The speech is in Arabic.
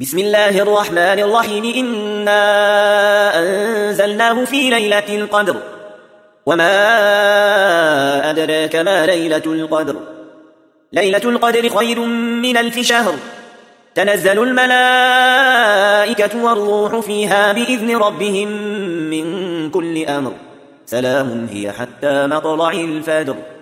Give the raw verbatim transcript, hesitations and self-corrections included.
بسم الله الرحمن الرحيم إنا أنزلناه في ليلة القدر وما أدراك ما ليلة القدر ليلة القدر خير من ألف شهر تنزل الملائكة والروح فيها بإذن ربهم من كل أمر سلام هي حتى مطلع الفجر.